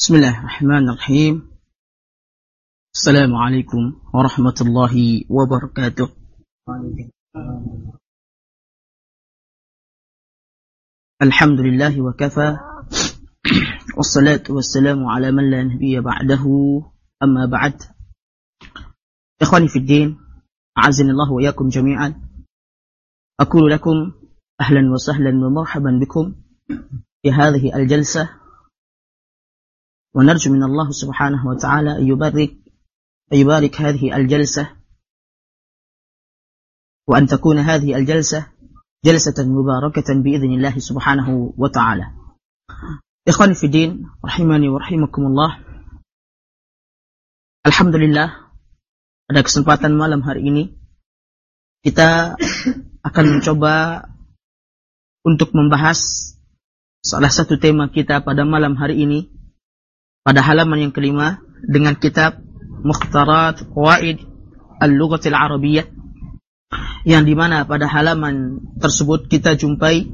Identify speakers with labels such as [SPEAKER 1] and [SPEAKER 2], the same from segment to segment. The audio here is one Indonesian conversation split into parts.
[SPEAKER 1] Bismillahirrahmanirrahim. Assalamualaikum warahmatullahi wabarakatuh. Alhamdulillahi wa kafa. Wassalatu wassalamu ala man la nabiyya ba'dahu. Amma ba'd. Ikhwani fid din, a'azzanallahu wa iyyakum jami'an. Aqulu lakum ahlan wa sahlan wa marhaban bikum fi hadhihi al-jalsah. ونرجو من الله سبحانه وتعالى أن يبارك هذه الجلسة وأن تكون هذه الجلسة جلسة مباركة بإذن الله سبحانه وتعالى. إخواني في الدين رحمني ورحمكم الله. Alhamdulillah, pada kesempatan malam hari ini kita akan mencoba untuk membahas salah satu tema kita pada malam hari ini, pada halaman yang kelima, dengan kitab Mukhtarat Qawaid Al-Lughat Al-Arabiyyah, yang dimana pada halaman tersebut kita jumpai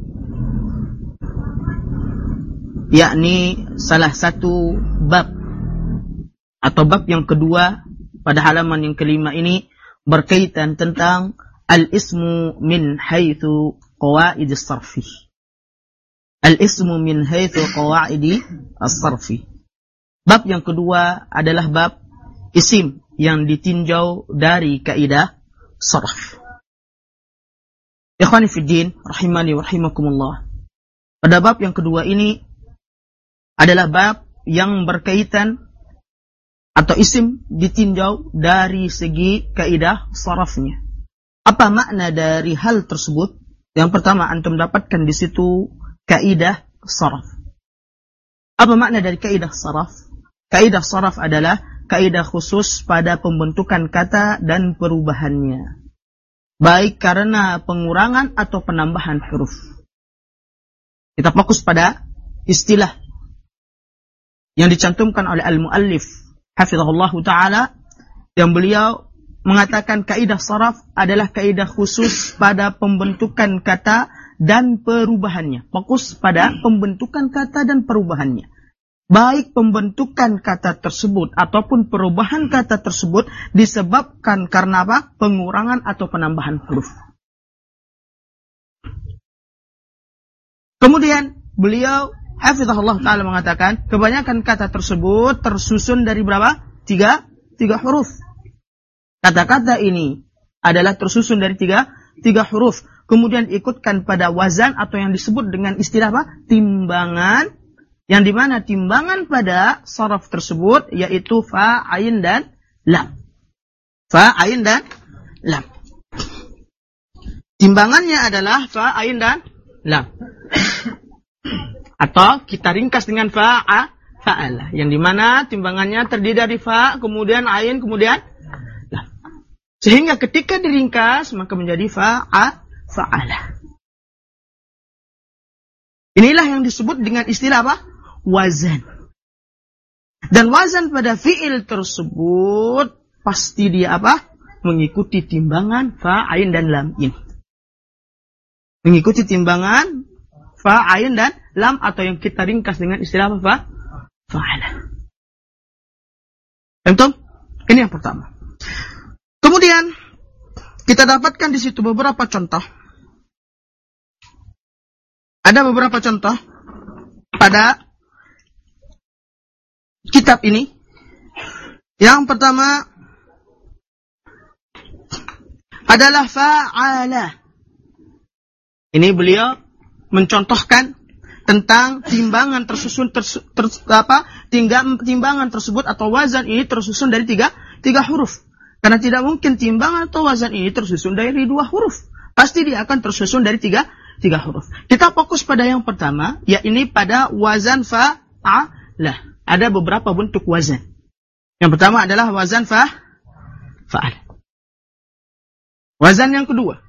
[SPEAKER 1] yakni salah satu bab atau bab yang kedua pada halaman yang kelima ini berkaitan tentang al-ismu min haitsu qawaid as-sarfi. Al-ismu min haitsu qawaid as-sarfi. Bab yang kedua adalah bab isim yang ditinjau dari kaidah sarf. Ikhwani fid din rahimani wa rahimakumullah. Pada bab yang kedua ini adalah bab yang berkaitan atau isim ditinjau dari segi kaidah sarafnya. Apa makna dari hal tersebut? Yang pertama, antum dapatkan di situ kaidah saraf. Apa makna dari kaidah saraf? Kaidah saraf adalah kaidah khusus pada pembentukan kata dan perubahannya, baik karena pengurangan atau penambahan huruf. Kita fokus pada istilah yang dicantumkan oleh al-muallif hafizahullah ta'ala, yang beliau mengatakan kaidah saraf adalah kaidah khusus pada pembentukan kata dan perubahannya. Fokus pada pembentukan kata dan perubahannya, baik pembentukan kata tersebut ataupun perubahan kata tersebut disebabkan karena apa? Pengurangan atau penambahan huruf. Kemudian beliau hafizahullah ta'ala mengatakan kebanyakan kata tersebut tersusun dari berapa? Tiga huruf. Kata-kata ini adalah tersusun dari tiga huruf. Kemudian diikutkan pada wazan atau yang disebut dengan istilah apa? Timbangan. Yang dimana timbangan pada saraf tersebut yaitu fa, ain, dan lam. Fa, ain, dan lam. Timbangannya adalah fa, ain, dan lam. Atau kita ringkas dengan fa'ala. Yang dimana timbangannya terdiri dari fa, kemudian ain, kemudian lam. Sehingga ketika diringkas maka menjadi fa'ala. Inilah yang disebut dengan istilah apa? Wazan. Dan wazan pada fi'il tersebut pasti dia apa? Mengikuti timbangan fa, ain, dan lam ini. Mengikuti timbangan fa, ain, dan lam, atau yang kita ringkas dengan istilah apa? Fa'ala. Tentu? Ini yang pertama. Kemudian kita dapatkan di situ beberapa contoh. Ada beberapa contoh pada kitab ini. Yang pertama adalah fa'ala. Ini beliau mencontohkan tentang timbangan tersusun timbangan tersebut atau wazan ini tersusun dari tiga huruf. Karena tidak mungkin timbangan atau wazan ini tersusun dari dua huruf. Pasti dia akan tersusun dari tiga huruf. Kita fokus pada yang pertama, yakni pada wazan fa'ala. Ada beberapa bentuk wazan. Yang pertama adalah wazan fa'al. Wazan yang kedua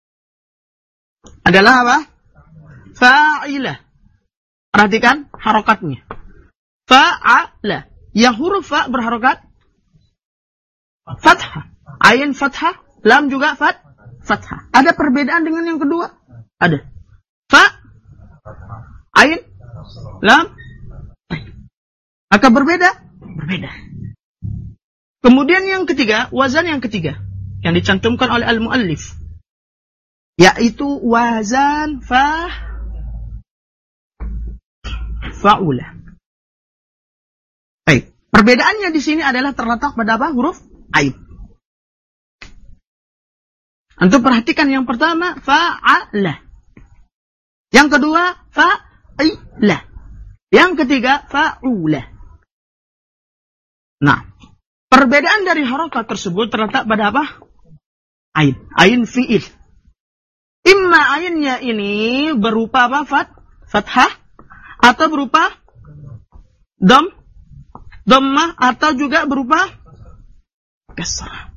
[SPEAKER 1] adalah apa? Fa'ilah. Perhatikan harokatnya. Fa'ala. Yang huruf fa berharokat fathah. Ain fathah, lam juga fathah. Ada perbedaan dengan yang kedua? Ada. Fa, ain, lam. Maka berbeda. Kemudian yang ketiga, wazan yang ketiga yang dicantumkan oleh al-muallif, yaitu wazan fa'ula. Baik, perbedaannya di sini adalah terletak pada apa? Huruf ain. Antum perhatikan yang pertama fa'ala. Yang kedua fa'ila. Yang ketiga fa'ula. Nah, perbedaan dari harokat tersebut terletak pada apa? Ain. Ain fi'il. Imma ainnya ini berupa apa? Fathah. Atau berupa dhammah. Atau juga berupa kasrah.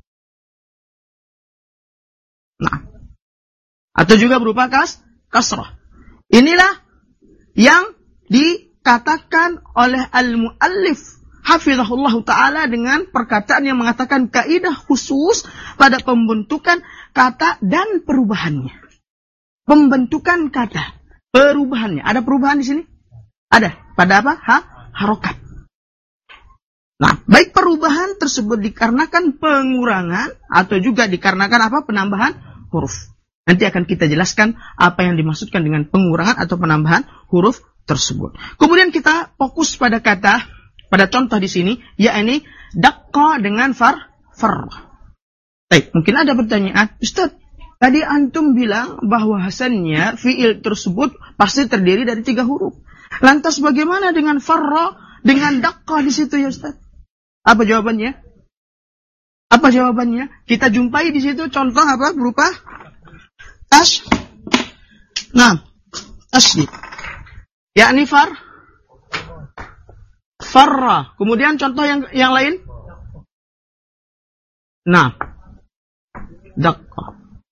[SPEAKER 1] Nah. Atau juga berupa kasrah. Inilah yang dikatakan oleh al-muallif hafizahullah ta'ala dengan perkataan yang mengatakan kaidah khusus pada pembentukan kata dan perubahannya. Pembentukan kata, perubahannya. Ada perubahan di sini? Ada. Pada apa? Harokat. Nah, baik perubahan tersebut dikarenakan pengurangan atau juga dikarenakan apa? Penambahan huruf. Nanti akan kita jelaskan apa yang dimaksudkan dengan pengurangan atau penambahan huruf tersebut. Kemudian kita fokus pada kata, pada contoh di sini, yakni daqqa dengan farra. Baik, mungkin ada pertanyaan, Ustaz, tadi antum bilang bahwasannya fiil tersebut pasti terdiri dari 3 huruf. Lantas bagaimana dengan farra, dengan daqqa di situ ya Ustaz? Apa jawabannya? Kita jumpai di situ contoh apa? Berupa tasydid. Yakni farra. Kemudian contoh yang lain? Nah, daqqa.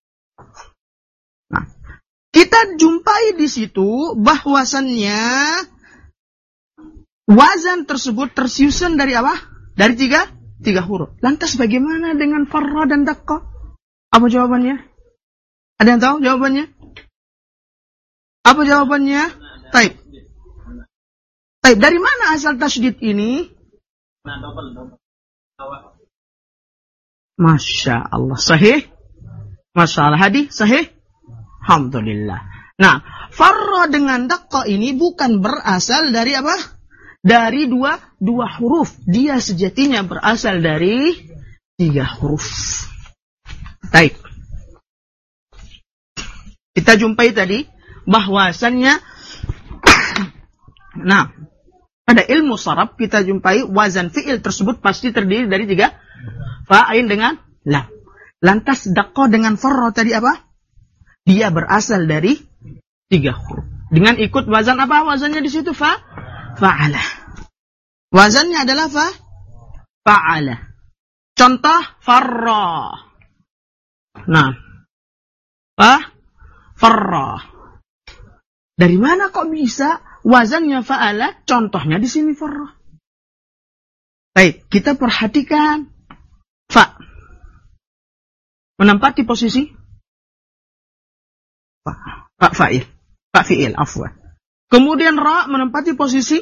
[SPEAKER 1] Nah, kita jumpai di situ bahwasannya wazan tersebut tersusun dari apa? Dari tiga huruf. Lantas bagaimana dengan farra dan daqqa? Apa jawabannya? Ada yang tahu jawabannya? Apa jawabannya? Taib. Dari mana asal tasydid ini? Masya Allah. Sahih? Masya Allah. Hadi? Sahih? Alhamdulillah. Nah, farra dengan daqqa ini bukan berasal dari apa? Dari dua huruf. Dia sejatinya berasal dari 3 huruf. Taib. Kita jumpai tadi bahwasannya nah, pada ilmu sharaf kita jumpai wazan fi'il tersebut pasti terdiri dari 3 fa'ain dengan lam. Lantas daqqa dengan farra tadi apa? Dia berasal dari 3 huruf. Dengan ikut wazan apa? Wazannya di situ fa'ala. Wazannya adalah fa'ala. Contoh farra. Nah, farra. Dari mana kok bisa wazannya fa'ala? Contohnya di sini farra. Baik, kita perhatikan fa menempati posisi fa'il, afwan. Kemudian ra menempati posisi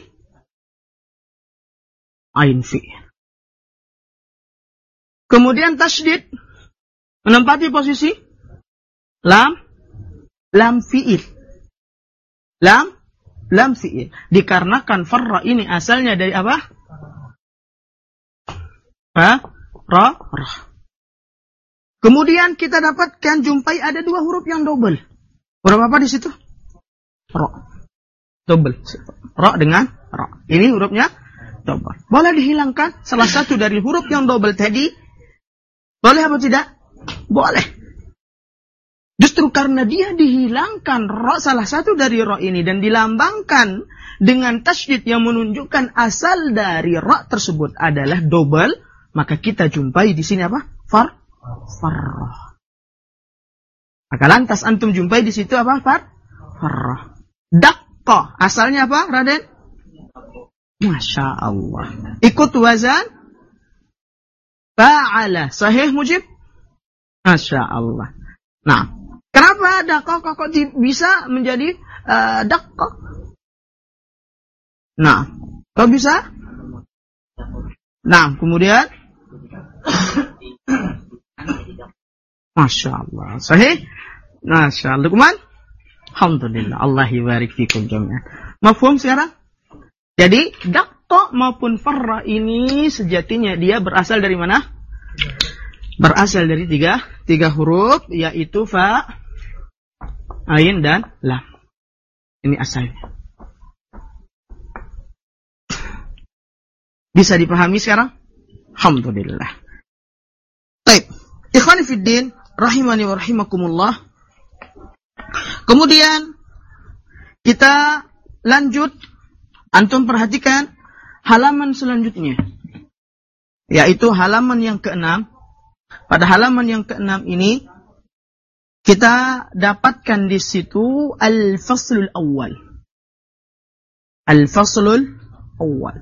[SPEAKER 1] ain fi'il. Kemudian tasydid menempati posisi lam fi'il. Lam fi'il. Dikarenakan farra ini asalnya dari apa? Ra. Kemudian kita dapatkan jumpai ada 2 huruf yang double. Huruf apa di situ? Ra. Double. Ra dengan ra. Ini hurufnya double. Boleh dihilangkan salah satu dari huruf yang double tadi? Boleh apa tidak? Boleh. Justru karena dia dihilangkan ra, salah satu dari ra ini, dan dilambangkan dengan tasydid yang menunjukkan asal dari ra tersebut adalah double, maka kita jumpai di sini apa? Farra. Maka lantas antum jumpai di situ apa? Farra. Daqqa. Asalnya apa, Raden? Masya Allah. Ikut wazan fa'ala. Sahih Mujib? Masya Allah. Nah, kenapa daqqa kok bisa menjadi daqqa? Nah, kok bisa? Nah, kemudian Masya Allah. Sahih? Masya Allah. Luqman? Alhamdulillah. Allah barik fikum jami'an. Mafhum sekarang? Jadi, dakto maupun farra ini sejatinya dia berasal dari mana? Berasal dari tiga huruf, yaitu fa, ain, dan lam. Ini asalnya. Bisa dipahami sekarang? Alhamdulillah. Baik. Ikhwani fiddin, rahimani wa rahimakumullah. Kemudian kita lanjut. Antum perhatikan halaman selanjutnya, yaitu halaman yang ke-6. Pada halaman yang ke-6 ini kita dapatkan di situ al-faslul awal. Al-faslul awal.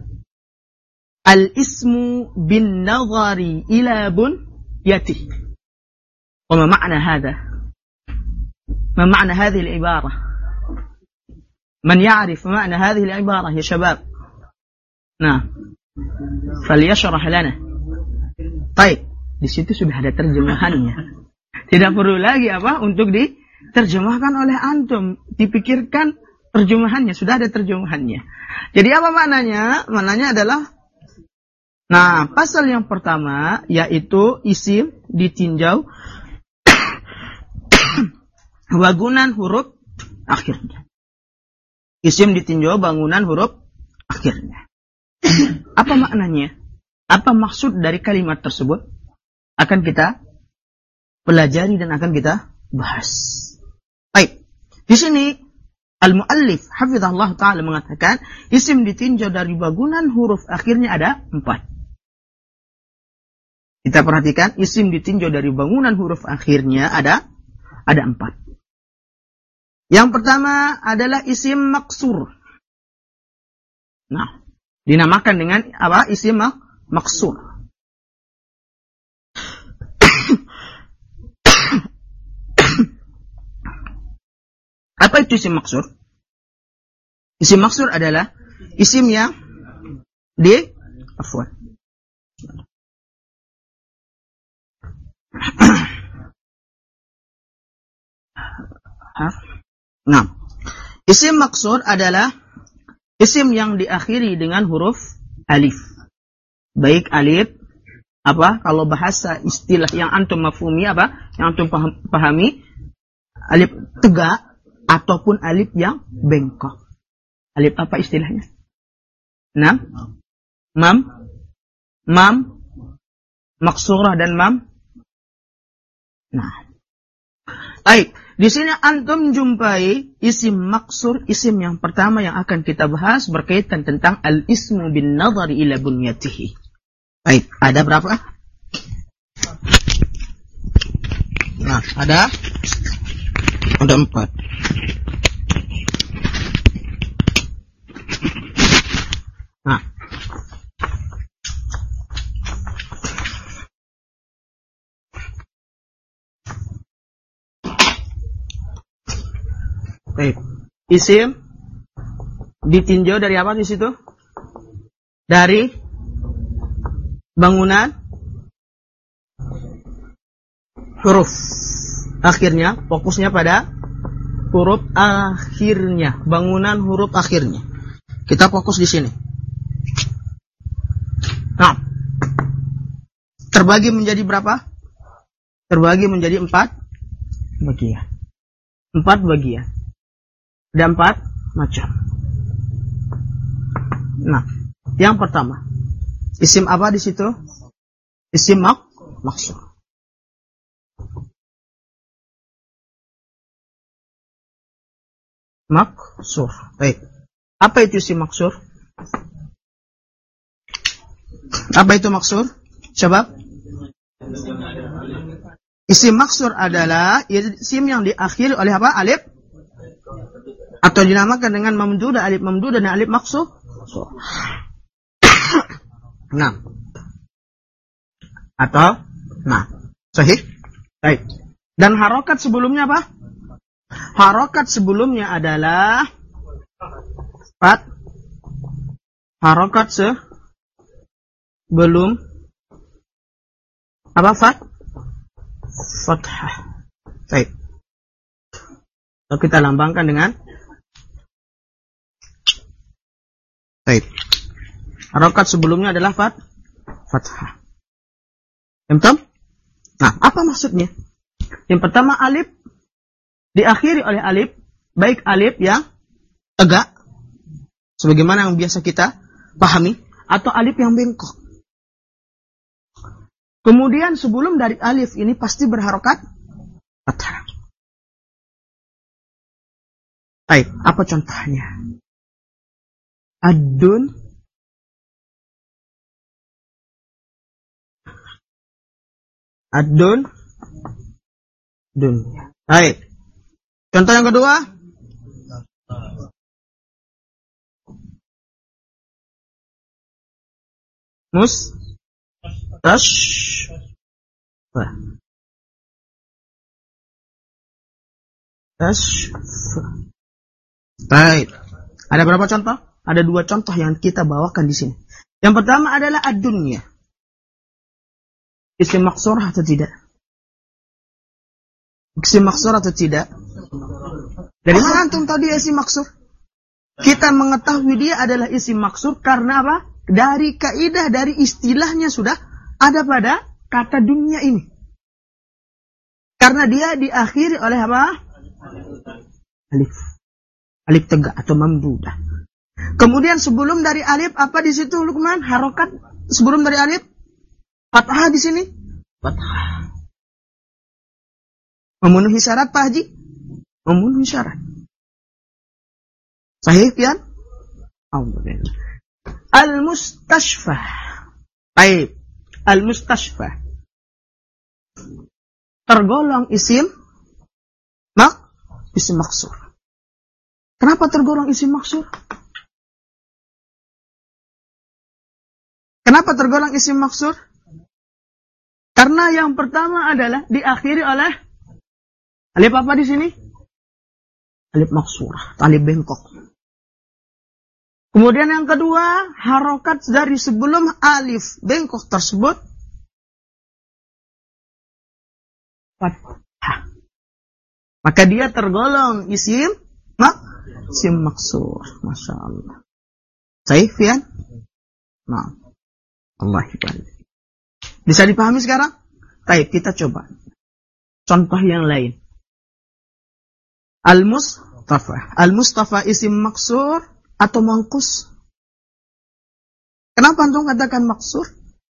[SPEAKER 1] Al-ismu bin nazari ila bunyatih. Wa ma ma'na hadha? Ma ma'na hadhihi al-ibarah? من يعرف معنى هذه العبارة يا شباب؟ نعم فليشرح لنا. Baik, di situ sudah ada terjemahannya. Tidak perlu lagi untuk diterjemahkan oleh antum. Dipikirkan terjemahannya, sudah ada terjemahannya. Jadi apa maknanya? Maknanya adalah, nah, pasal yang pertama yaitu isim ditinjau bangunan huruf akhirnya. Isim ditinjau bangunan huruf akhirnya. Apa maknanya? Apa maksud dari kalimat tersebut? Akan kita pelajari dan akan kita bahas. Baik. Di sini al-muallif hafizahullah ta'ala mengatakan isim ditinjau dari bangunan huruf akhirnya ada 4. Kita perhatikan isim ditinjau dari bangunan huruf akhirnya ada 4. Yang pertama adalah isim maksur. Nah, dinamakan dengan apa? Isim maksur. Apa itu isim maksur? Isim maksur adalah isim yang Nah, isim maksur adalah isim yang diakhiri dengan huruf alif. Baik alif, kalau bahasa istilah yang antum mafhumi yang antum pahami, alif tegak ataupun alif yang bengkok. Alif apa istilahnya? Nah, mam, maksurah dan mam. Nah, baik. Di sini antum jumpai isim maksur, isim yang pertama yang akan kita bahas berkaitan tentang al-ismu bin nazari ila bunyatihi. Baik, ada berapa? Nah, ada 4. Nah, baik. Isim ditinjau dari apa di situ? Dari bangunan huruf akhirnya, fokusnya pada huruf akhirnya, bangunan huruf akhirnya. Kita fokus di sini. Nah, terbagi menjadi berapa? Terbagi menjadi 4 bagian. 4 bagian. Ada 4 macam. Nah, yang pertama, isim apa di situ? Isim maksur. Maksur. Baik. Apa itu isim maksur? Apa itu maksur? Coba. Isim maksur adalah isim yang diakhiri oleh apa? Alif. Atau dinamakan dengan mamdudah, alif mamdudah dan alif maksur. Nah. Atau sahih? Baik. Dan harokat sebelumnya apa? Harokat sebelumnya adalah 4. Harokat belum apa fathah. Baik. Lalu kita lambangkan dengan baik. Harokat sebelumnya adalah fathah. Betul? Nah, apa maksudnya? Yang pertama, alif diakhiri oleh alif, baik alif yang tegak sebagaimana yang biasa kita pahami, atau alif yang bengkok. Kemudian sebelum dari alif ini pasti berharokat fathah. Baik, apa contohnya? Ad-dun, dun. Baik. Contoh yang kedua. Baik. Ada berapa contoh? Ada 2 contoh yang kita bawakan di sini. Yang pertama adalah ad-dunya. Isim maksur atau tidak? Isim maksur atau tidak? Dari mana antum tahu dia isim maksur? Kita mengetahui dia adalah isim maksur karena apa? Dari kaidah, dari istilahnya sudah ada pada kata dunia ini. Karena dia diakhiri oleh apa? Alif. Alif tegak atau mamdudah. Kemudian sebelum dari alif apa di situ Luqman? Harokat sebelum dari alif? Fathah di sini? Fathah. Memenuhi syarat Pak Haji? Memenuhi syarat. Sahih pian? Alhamdulillah. Al-mustashfah. Baik. Al-mustashfah. Tergolong isim maksur. Kenapa tergolong isim maksur? Kenapa tergolong isim maksur? Karena yang pertama adalah diakhiri oleh alif apa di sini? Alif maksurah, alif bengkok. Kemudian yang kedua, harokat dari sebelum alif bengkok tersebut fathah. Maka dia tergolong isim maksur. Masya Allah. Sahih ya? Nah, Allah ibadah. Bisa dipahami sekarang? Baik, kita coba. Contoh yang lain. Al-Mustafa. Al-Mustafa isim maksur atau mangkus? Kenapa antum katakan maksur?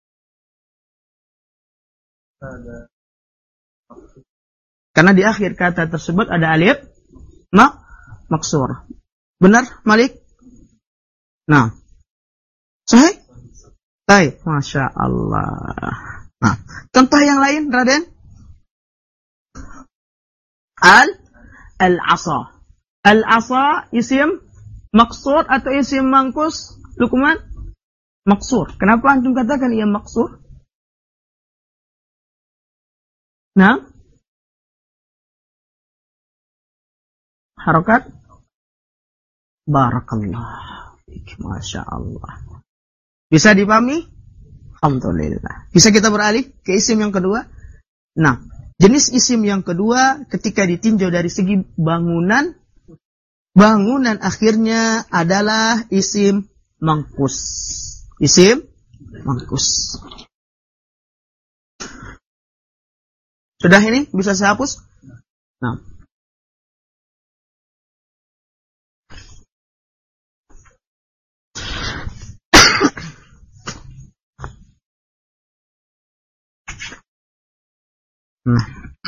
[SPEAKER 1] Karena di akhir kata tersebut ada alif maksur. Benar, Malik? Nah. Sahih? Baik, Masya Allah. Nah, contoh yang lain, Raden? Al-asa. Al-asa isim maksur atau isim mangkus? Luqman? Maksur. Kenapa antum katakan ia maksur? Nah? Harokat? Barakallah. Masya Allah. Bisa dipahami? Alhamdulillah. Bisa kita beralih ke isim yang kedua? Nah, jenis isim yang kedua ketika ditinjau dari segi bangunan akhirnya adalah isim mangkus. Isim mangkus. Sudah ini? Bisa saya hapus? Nah. Nah.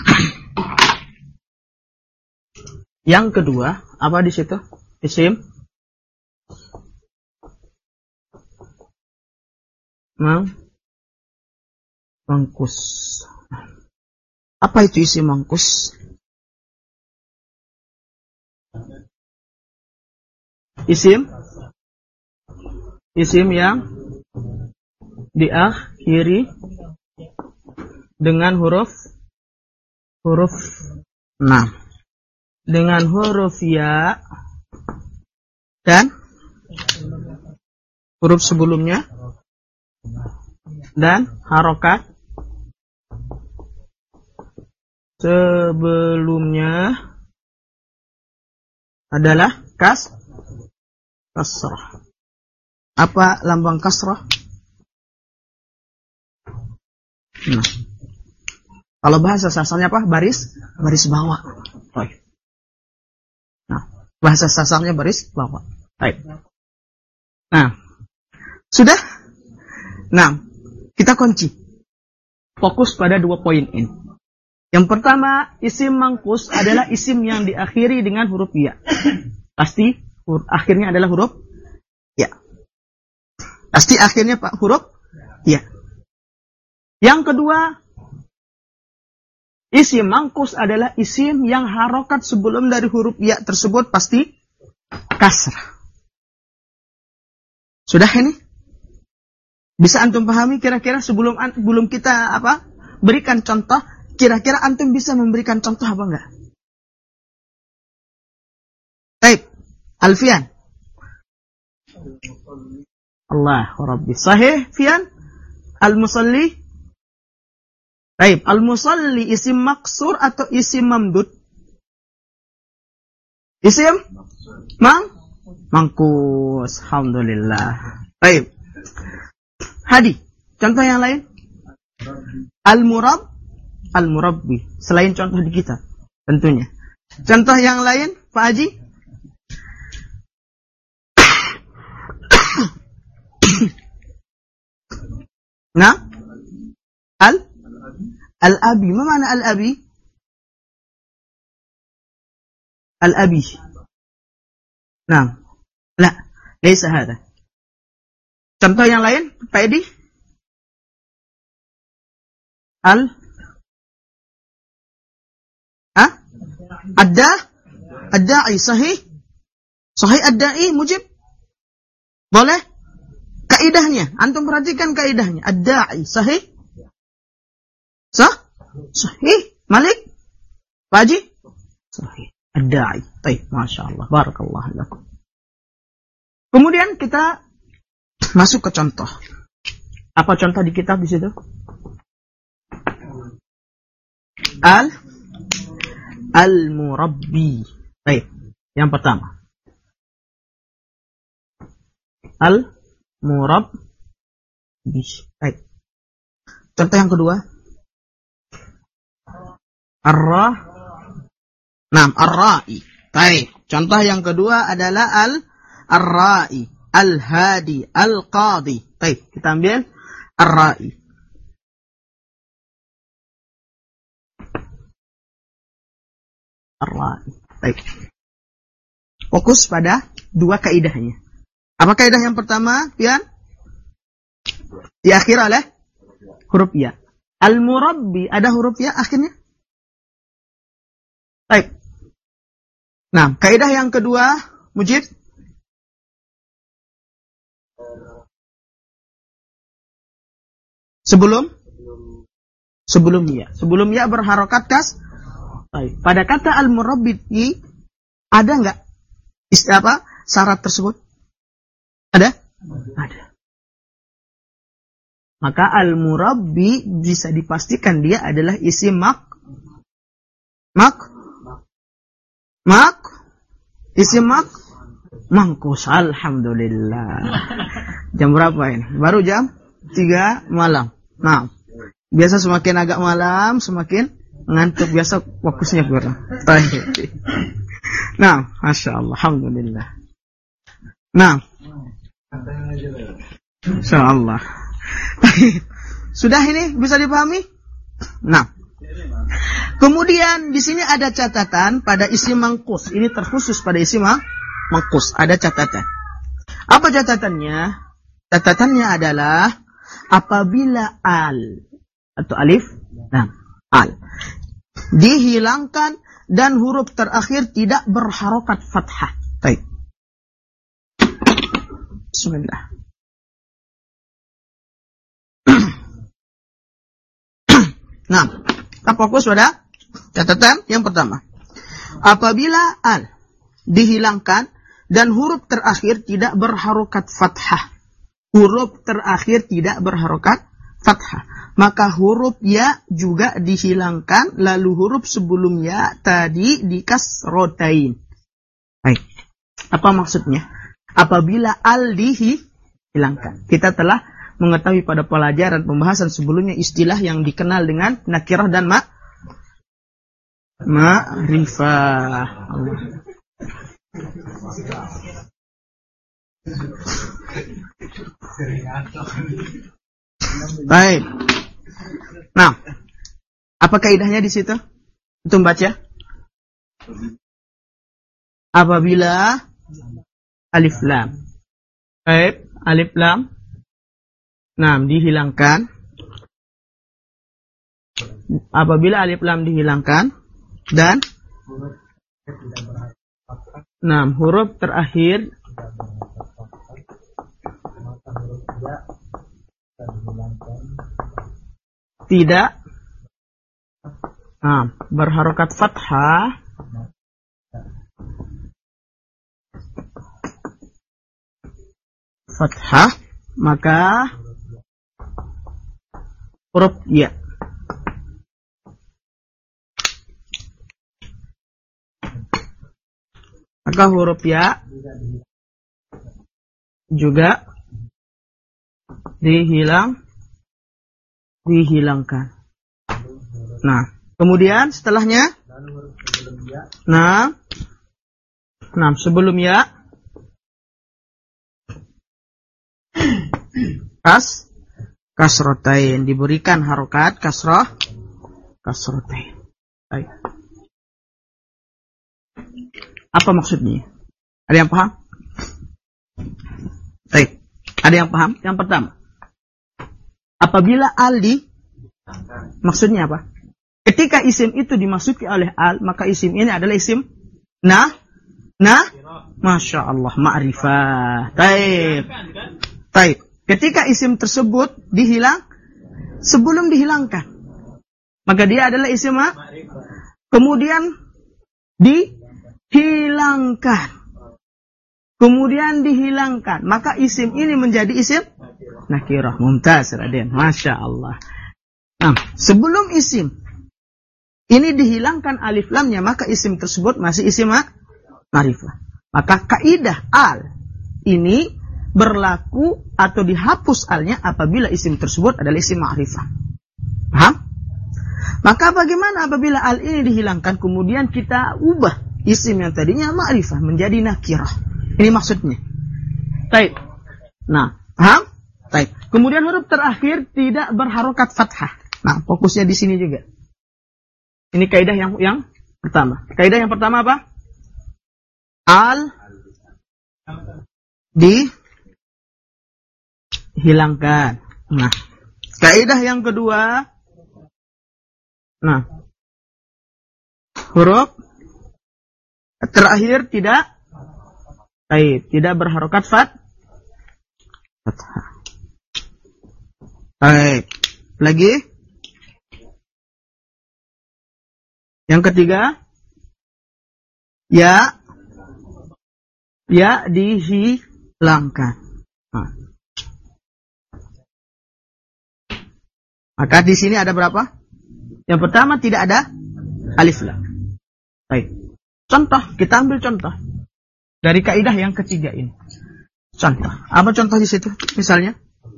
[SPEAKER 1] Yang kedua, apa di situ? Isim mangkus. Apa itu isim mangkus? Isim yang diakhiri dengan huruf dengan huruf ya dan huruf sebelumnya dan harokat sebelumnya adalah kasrah. Apa lambang kasrah? Nah, kalau bahasa sastranya apa? Baris bawah. Baik. Nah, bahasa sastranya baris bawah. Baik. Nah, sudah? Nah, kita kunci. Fokus pada 2 poin ini. Yang pertama, isim mangkus adalah isim yang diakhiri dengan huruf ya. Pasti akhirnya adalah huruf ya. Pasti akhirnya huruf ya. Yang kedua, isim mangkus adalah isim yang harokat sebelum dari huruf ya tersebut pasti kasrah. Sudah ini? Bisa antum pahami kira-kira sebelum kita berikan contoh, kira-kira antum bisa memberikan contoh apa enggak? Baik, Alfian. Allahu Rabbi. Sahih, Fian? Al-Musalli? Baik, al-musalli isim maksur atau isim mamdud? Isim? Mangkus. Alhamdulillah. Baik. Hadi, contoh yang lain? Al-murabbi. Selain contoh di kita, tentunya. Contoh yang lain, Pak Haji? Nah? Al-abi, ma mana al-abi? Al-abi. Nah, la, laysa hada. Contoh yang lain, Pak Edi? Ad-da'i, sahih? Sahih ad-da'i, mujib? Boleh? Kaidahnya, antum perhatikan kaidahnya. Ad-da'i, sahih? Sahih. Malik? Pak Haji? Sahih. Ad-da'i. Baik, Masya Allah. Barakallah lakum. Kemudian kita masuk ke contoh. Apa contoh di kitab di situ? Al-murabbi. Baik. Yang pertama. Al-murabbi. Baik. Contoh yang kedua. Ar-ra'i. Baik. Contoh yang kedua adalah ar-ra'i, al-hadi, al-qadi. Baik, kita ambil ar-ra'i. Ar-ra'i. Baik. Fokus pada 2 kaidahnya. Apa kaidah yang pertama, Pian? Diakhir oleh huruf ya. Al-murabbi ada huruf ya akhirnya? Baik. Nah, kaidah yang kedua, Mujib. Sebelum ya. Sebelum ya berharokat baik. Pada kata al-murabbi ada enggak syarat tersebut? Ada? Ada. Maka al-murabbi bisa dipastikan dia adalah isim isim mangkus. Alhamdulillah. Jam berapa ini? Baru jam 3 malam. Nah, biasa semakin agak malam semakin ngantuk, biasa fokusnya kurang. Nah, Masya Allah. Alhamdulillah. Nah, Masya Allah. Sudah ini bisa dipahami? Nah, kemudian di sini ada catatan pada isim mangkus. Ini terkhusus pada isim mangkus. Ada catatan. Apa catatannya? Catatannya adalah apabila al atau alif, al dihilangkan dan huruf terakhir tidak berharokat fathah. Baik. Bismillah. Nah, kita fokus pada catatan yang pertama. Apabila al dihilangkan dan huruf terakhir tidak berharokat fathah. Huruf terakhir tidak berharokat fathah. Maka huruf ya juga dihilangkan, lalu huruf sebelum ya tadi dikasrotain. Baik. Apa maksudnya? Apabila al dihilangkan. Kita telah mengetahui pada pelajaran pembahasan sebelumnya istilah yang dikenal dengan nakirah dan ma'rifah. Baik. Nah, apa kaidahnya di situ? Untuk baca. Apabila alif lam. Baik, alif lam. Nah, dihilangkan. Apabila alif lam dihilangkan dan huruf terakhir tidak berharokat fathah, maka huruf ya. Maka huruf ya juga dihilangkan. Nah, kemudian setelahnya sebelum ya kasrotain, diberikan harokat kasrotain. Baik. Apa maksudnya? Ada yang paham? Baik. Ada yang paham? Yang pertama, apabila al maksudnya apa? Ketika isim itu dimasuki oleh al, maka isim ini adalah isim Masya Allah, ma'rifah. Taib. Ketika isim tersebut sebelum dihilangkan, maka dia adalah isim kemudian dihilangkan, maka isim ini menjadi isim nakirah. Mumtaz, Raden. Masya Allah. Nah, sebelum isim ini dihilangkan alif lamnya, maka isim tersebut masih isim ma'rifah. Maka kaidah al ini berlaku atau dihapus alnya apabila isim tersebut adalah isim ma'rifah. Paham? Maka bagaimana apabila al ini dihilangkan, kemudian kita ubah isim yang tadinya ma'rifah menjadi nakirah. Ini maksudnya. Baik. Nah, paham? Baik. Kemudian huruf terakhir tidak berharokat fathah. Nah, fokusnya di sini juga. Ini kaidah yang pertama. Kaidah yang pertama apa? Al dihilangkan. Nah, kaidah yang kedua. Nah, huruf terakhir tidak berharokat fathah. Baik. Lagi. Yang ketiga, ya dihilangkan. Nah. Maka di sini ada berapa? Yang pertama tidak ada alif lam. Baik. Contoh, kita ambil contoh dari kaidah yang ketiga ini. Contoh. Apa contoh di situ? Misalnya?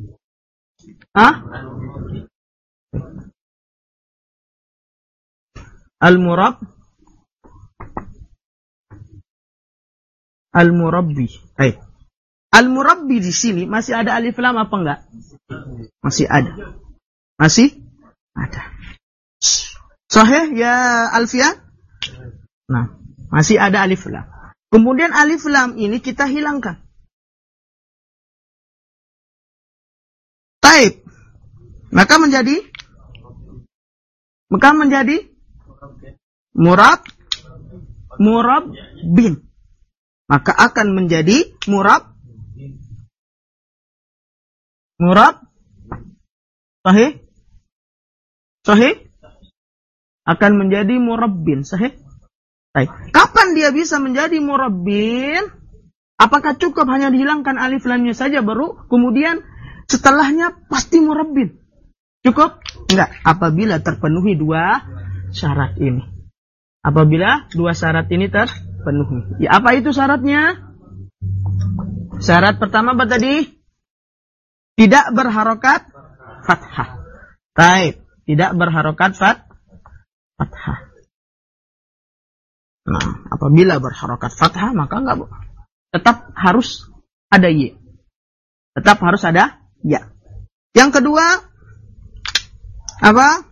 [SPEAKER 1] Al-murabbi. Baik. Al-murabbi di sini masih ada alif lam apa enggak? Masih ada. Sahih ya Alfian? Nah, masih ada alif lam. Kemudian alif lam ini kita hilangkan. Taib. Maka menjadi murabbin. Maka akan menjadi murab. Sahih? Akan menjadi murabbin. Sahih? Baik. Kapan dia bisa menjadi murabbin? Apakah cukup hanya dihilangkan alif lamnya saja baru kemudian setelahnya pasti murabbin? Cukup? Enggak. Apabila terpenuhi dua syarat ini. Apabila dua syarat ini terpenuhi. Ya, apa itu syaratnya? Syarat pertama apa tadi? Tidak berharokat fathah. Baik. Tidak berharokat fathah. Nah, apabila berharokat fathah, maka enggak, tetap harus ada ya. Tetap harus ada ya. Yang kedua, apa?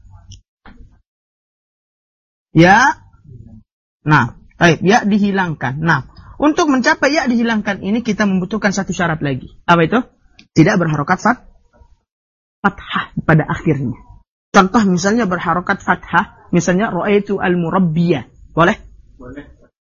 [SPEAKER 1] Ya. Nah, baik, ya dihilangkan. Nah, untuk mencapai ya dihilangkan ini kita membutuhkan satu syarat lagi. Apa itu? Tidak berharokat fathah pada akhirnya. Contoh misalnya berharokat fathah, misalnya ra'aitu al-murabbiyah. Boleh? Boleh.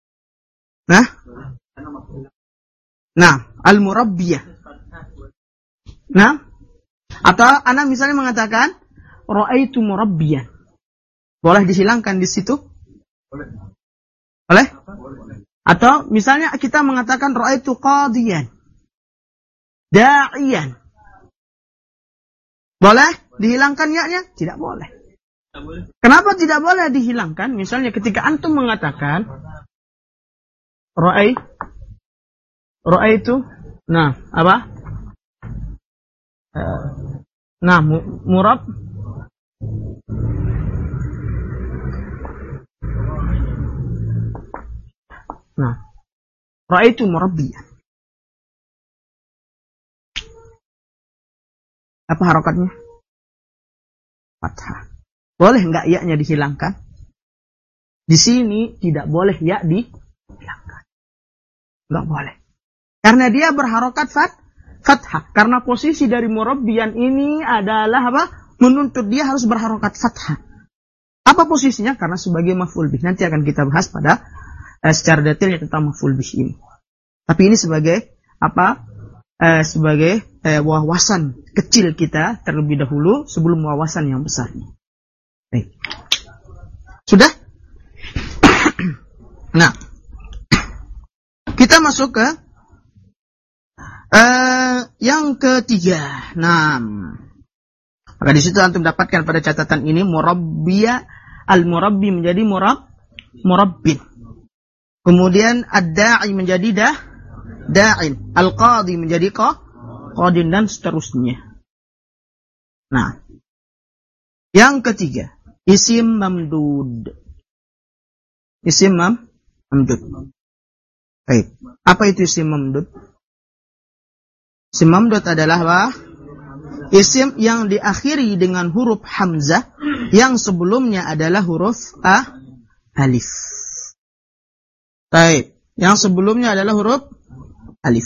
[SPEAKER 1] Nah, al-murabbiyah. Nah, atau ana misalnya mengatakan ra'aitu murabbiyan. Boleh dihilangkan di situ? Boleh? Atau misalnya kita mengatakan ra'aitu qadiyan. Da'iyan. Boleh dihilangkan ya-nya? Tidak boleh. Kenapa tidak boleh dihilangkan? Misalnya ketika antum mengatakan ra'aitu, nah, apa? Nah, murab. Nah, ra'aitu murabbiyan. Apa harokatnya? Fathah. Boleh enggak ya-nya dihilangkan? Di sini tidak boleh ya dihilangkan. Enggak boleh. Karena dia berharokat fathah. Karena posisi dari murabbiyan ini adalah apa? Menuntut dia harus berharokat fathah. Apa posisinya? Karena sebagai maf'ul bih. Nanti akan kita bahas pada secara detailnya tentang maf'ul bih ini. Tapi ini sebagai apa? Sebagai wawasan kecil kita terlebih dahulu sebelum wawasan yang besarnya. Baik. Sudah? Nah, kita masuk ke yang ketiga. Nah, maka di situ antum dapatkan pada catatan ini murabbiyah, al-murabbi menjadi murabbin. Kemudian ad-da'i menjadi da'in, al-qadi menjadi qadin dan seterusnya. Nah, yang ketiga, isim mamdud. Isim mamdud. Baik. Apa itu isim mamdud? Isim mamdud adalah apa? Isim yang diakhiri dengan huruf hamzah yang sebelumnya adalah huruf alif. Baik. Yang sebelumnya adalah huruf alif.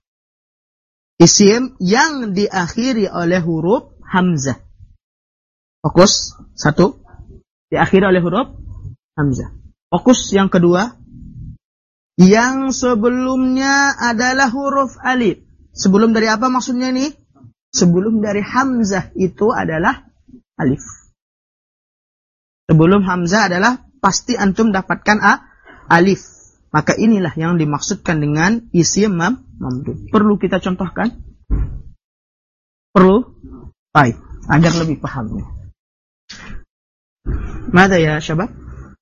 [SPEAKER 1] Isim yang diakhiri oleh huruf hamzah. Fokus. Satu. Diakhiri oleh huruf hamzah. Fokus yang kedua. Yang sebelumnya adalah huruf alif. Sebelum dari apa maksudnya ini? Sebelum dari hamzah itu adalah alif. Sebelum hamzah adalah pasti antum dapatkan alif. Maka inilah yang dimaksudkan dengan isim mamdud. Perlu kita contohkan? Perlu? Baik, agar lebih paham. Mada ya syabab?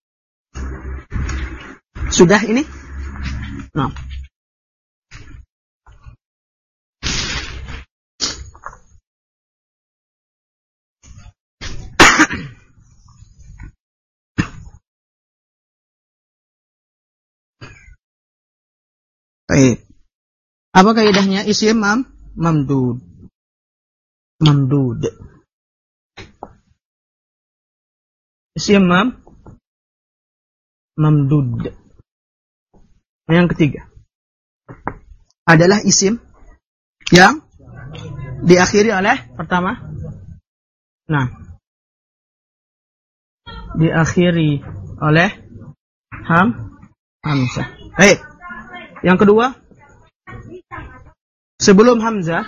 [SPEAKER 1] Sudah ini? Nah. Baik. Apa kaidahnya isim mamdud? Mamdud. Isim mamdud. Yang ketiga adalah isim yang diakhiri oleh pertama. Nah, diakhiri oleh hamzah. Baik. Yang kedua, sebelum hamzah,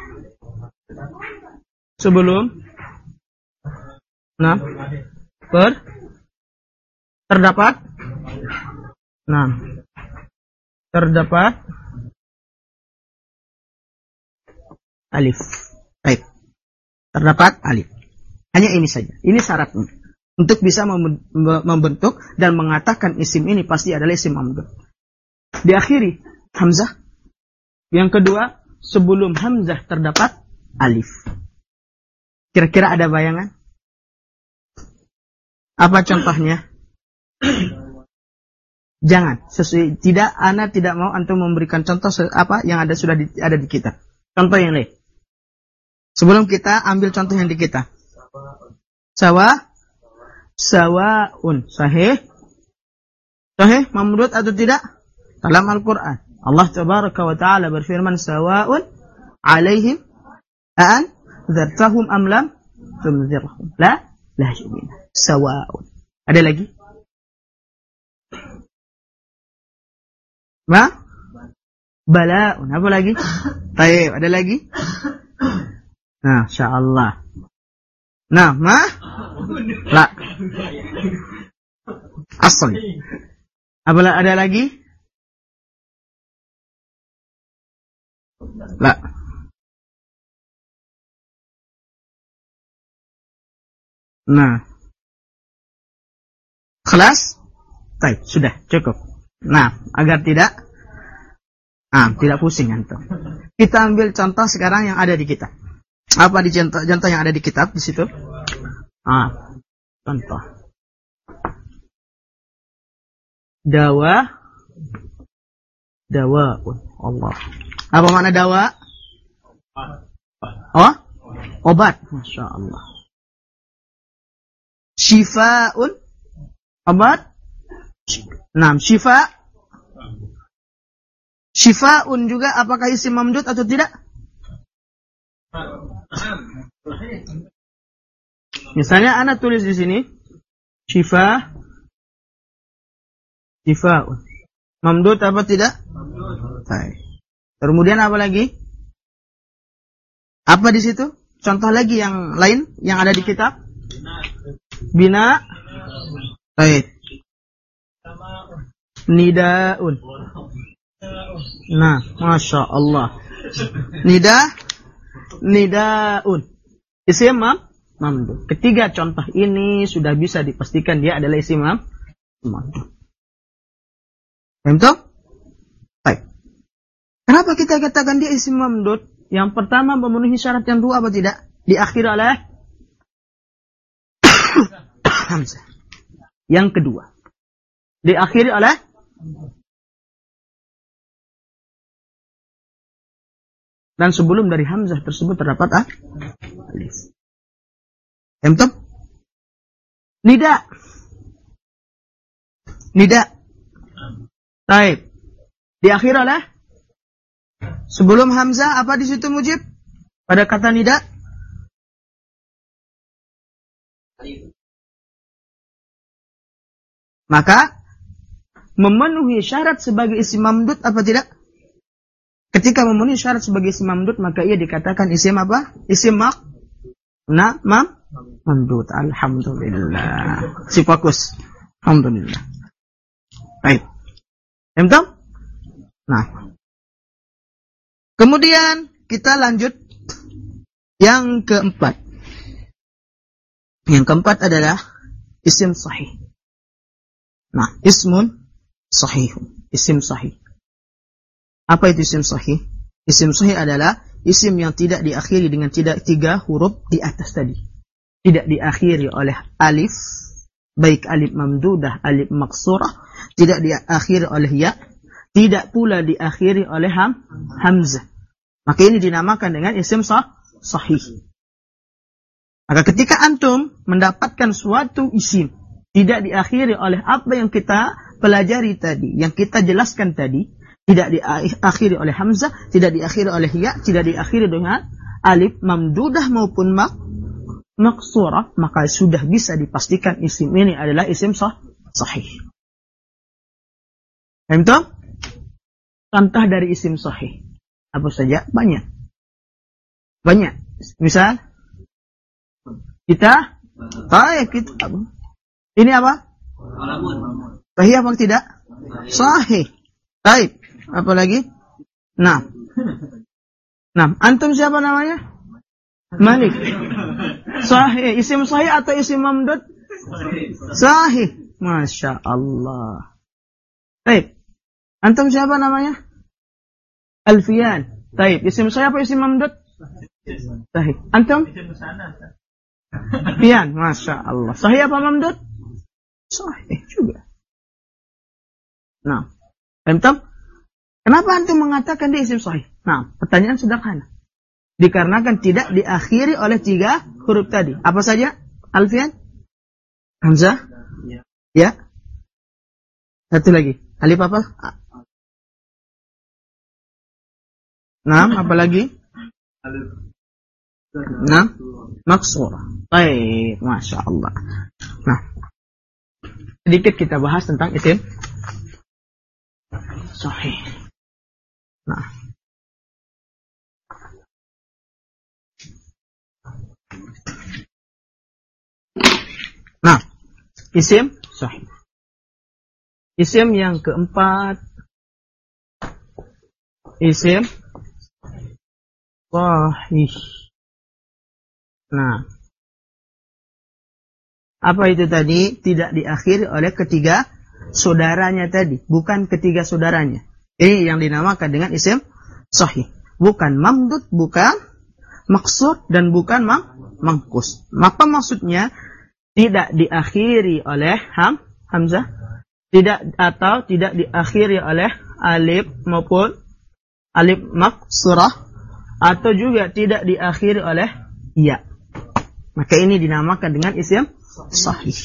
[SPEAKER 1] nah, terdapat alif. Baik. terdapat alif. Hanya ini saja. Ini syaratnya. Untuk bisa membentuk dan mengatakan isim ini pasti adalah isim mamdud. Diakhiri hamzah. Yang kedua, sebelum hamzah terdapat alif. Kira-kira ada bayangan? Apa contohnya? Jangan. Tidak, ana tidak mau antum memberikan contoh apa yang ada sudah ada di kitab. Contoh yang lain. Sebelum kita ambil contoh yang di kitab. Sawaun. Sahih? Sahih? Mamdud atau tidak? Dalam Al-Quran. Allah Tabaraka wa Ta'ala berfirman, Sawaun alaihim a'an zartahum amlam tunzirhum. La yu'minun. Sawaun. Ada lagi? Bala'un. Apa lagi? Tayyib. Ada lagi? Nah, insyaallah. Nah, la. Asli. Apa ada lagi? La. Nah. Kelas? Baik, sudah cukup. Nah, agar tidak pusing antum. Kita ambil contoh sekarang yang ada di kitab. Apa di contoh yang ada di kitab di situ? Contoh. Dawaun. Allah. Apa makna dawa? Oh? Obat. Masya Allah. Shifaun. Obat. Nah, Shifaun juga apakah isim mamdud atau tidak? Misalnya ana tulis di sini Shifaun. Mamdud apa tidak? Baik. Kemudian apa lagi? Apa di situ? Contoh lagi yang lain yang ada di kitab? Bina. Baik. Nidaun. Nah, Masya Allah. Nidaun. Isim mamdud. Ketiga contoh ini sudah bisa dipastikan dia adalah isim mamdud. Betul? Baik. Kenapa kita katakan dia isim mamdud? Yang pertama memenuhi syarat yang dua apa tidak? Diakhiri oleh hamzah. Yang kedua, diakhiri oleh dan sebelum dari hamzah tersebut terdapat alif. Betul? Nida. Baik. Diakhiri oleh sebelum hamzah apa di situ Mujib? Pada kata nida? Maka memenuhi syarat sebagai isim mamdud apa tidak? Ketika memenuhi syarat sebagai isim mamdud maka ia dikatakan isim apa? Isim mamdud. Alhamdulillah. Si fokus. Alhamdulillah. Baik. Betul? Nah. Kemudian kita lanjut yang keempat. Yang keempat adalah isim sahih. Nah, ismun sahih. Isim sahih. Apa itu isim sahih? Isim sahih adalah isim yang tidak diakhiri dengan tiga huruf di atas tadi. Tidak diakhiri oleh alif, baik alif mamdudah, alif maksurah, tidak diakhiri oleh ya, tidak pula diakhiri oleh hamzah. Maka ini dinamakan dengan isim sahih. Maka ketika antum mendapatkan suatu isim tidak diakhiri oleh apa yang kita pelajari tadi, yang kita jelaskan tadi, tidak diakhiri oleh hamzah, tidak diakhiri oleh ya, tidak diakhiri dengan alif mamdudah maupun maksurah, maka sudah bisa dipastikan isim ini adalah isim sahih. Betul? Contoh dari isim sahih apa saja? Banyak. Misal kita ini apa? Sahih apa tidak? Sahih. Baik. Apa lagi? Nah, antum siapa namanya? Malik. Sahih. Isim sahih atau isim mamdud? Sahih. Masya Allah. Baik. Antum siapa namanya? Alfian. Baik. Isim sahih apa isim mamdud? Sahih. Antum? Alfian. Masya Allah. Sahih apa mamdud? Sahih juga. Nah. Antum? Kenapa antum mengatakan dia isim sahih? Nah, pertanyaan sederhana. Dikarenakan tidak diakhiri oleh 3 huruf tadi. Apa saja? Alfian? Hamzah? Ya. Satu lagi. Alif apa? Nah, apa lagi? Nah, maksurah. Baik, Masya Allah. Nah, sedikit kita bahas tentang isim sahih. Nah, isim sahih. Isim yang keempat, isim sahih. Nah, apa itu tadi? Tidak diakhiri oleh ketiga saudaranya tadi, bukan ketiga saudaranya. Ini yang dinamakan dengan isim sahih. Bukan mamdud, bukan maksud, dan bukan mangkus. Maka maksudnya tidak diakhiri oleh hamzah, tidak diakhiri oleh alif maupun alif maksurah, atau juga tidak diakhiri oleh ya. Maka ini dinamakan dengan isim sahih.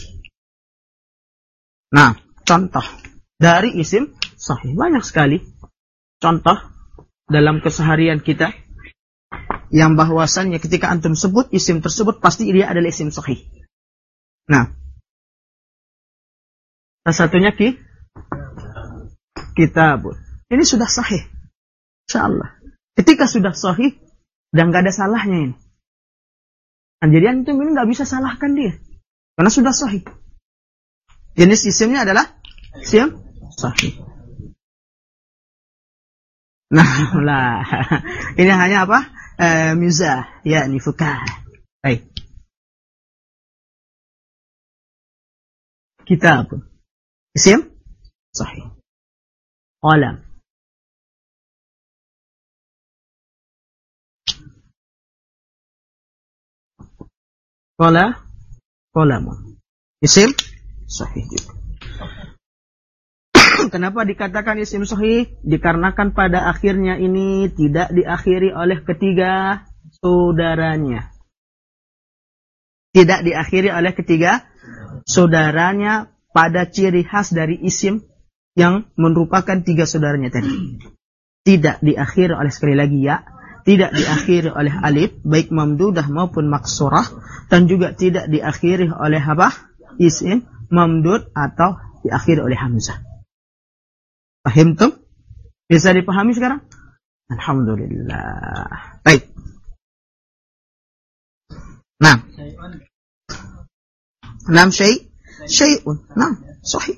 [SPEAKER 1] Nah, contoh dari isim sahih banyak sekali. Contoh dalam keseharian kita yang bahwasannya ketika antum sebut isim tersebut pasti dia adalah isim sahih. Nah, salah satunya kitabun. Ini sudah sahih, insyaallah. Ketika sudah sahih dan nggak ada salahnya ini. Nah, jadi antum ini nggak bisa salahkan dia karena sudah sahih. Jenis isimnya adalah isim sahih. Nah, ini hanya apa? Mizah, yakni fukah. Baik. Kitab. Isim sahih. Qalam. Qalamun. Isim sahih juga. Kenapa dikatakan isim sahih? Dikarenakan pada akhirnya ini tidak diakhiri oleh ketiga saudaranya. Tidak diakhiri oleh ketiga saudaranya pada ciri khas dari isim yang merupakan 3 saudaranya tadi. Tidak diakhiri oleh, sekali lagi ya, tidak diakhiri oleh alif, baik mamdudah maupun maksurah, dan juga tidak diakhiri oleh apa? Isim mamdud atau diakhiri oleh hamzah. Paham tuh? Bisa dipahami sekarang? Alhamdulillah. Baik. Nah. Nam syai'un. Nah, sahih.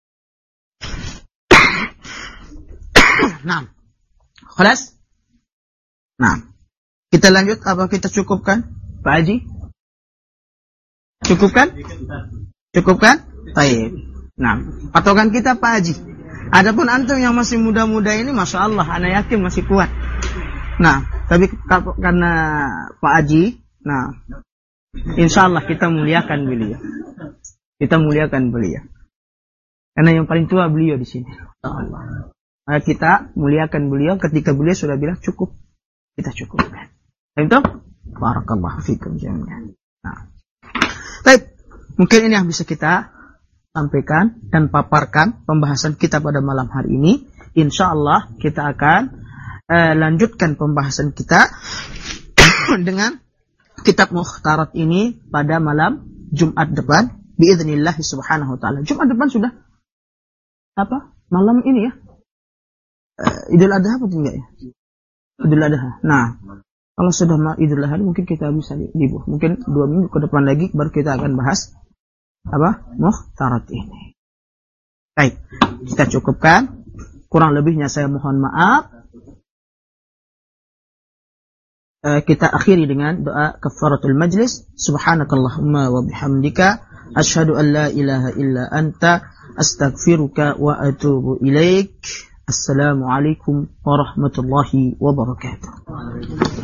[SPEAKER 1] Nah. Khalas? Nah. Kita lanjut apa kita cukupkan? Pak Haji? Cukupkan? Cukupkan? Baik. Nah, patokan kita Pak Haji. Adapun antum yang masih muda-muda ini, Masya Allah, ana yakin masih kuat. Nah, tapi karena Pak Haji, nah, insya Allah kita muliakan beliau. Kita muliakan beliau. Karena yang paling tua beliau di sini. Allah. Maka kita muliakan beliau ketika beliau sudah bilang cukup. Kita cukupkan. Itu? Barakallahu fikum jami'an. Nah. Baik, mungkin ini yang bisa kita sampaikan dan paparkan pembahasan kita pada malam hari ini. Insya Allah kita akan lanjutkan pembahasan kita dengan kitab Mukhtarat ini pada malam Jumat depan biiznillah subhanahu wa ta'ala. Jumat depan sudah apa? Malam ini ya. Idul Adha apa enggak ya? Idul Adha. Nah, kalau sudah Idul Adha mungkin kita bisa libur. Mungkin 2 minggu ke depan lagi baru kita akan bahas apa? Mukhtarat ini. Baik, kita cukupkan. Kurang lebihnya saya mohon maaf. kita akhiri dengan doa kafaratul majlis. Subhanakallahumma wa bihamdika asyhadu an la ilaha illa anta astaghfiruka wa atubu ilaik. Assalamualaikum warahmatullahi wabarakatuh.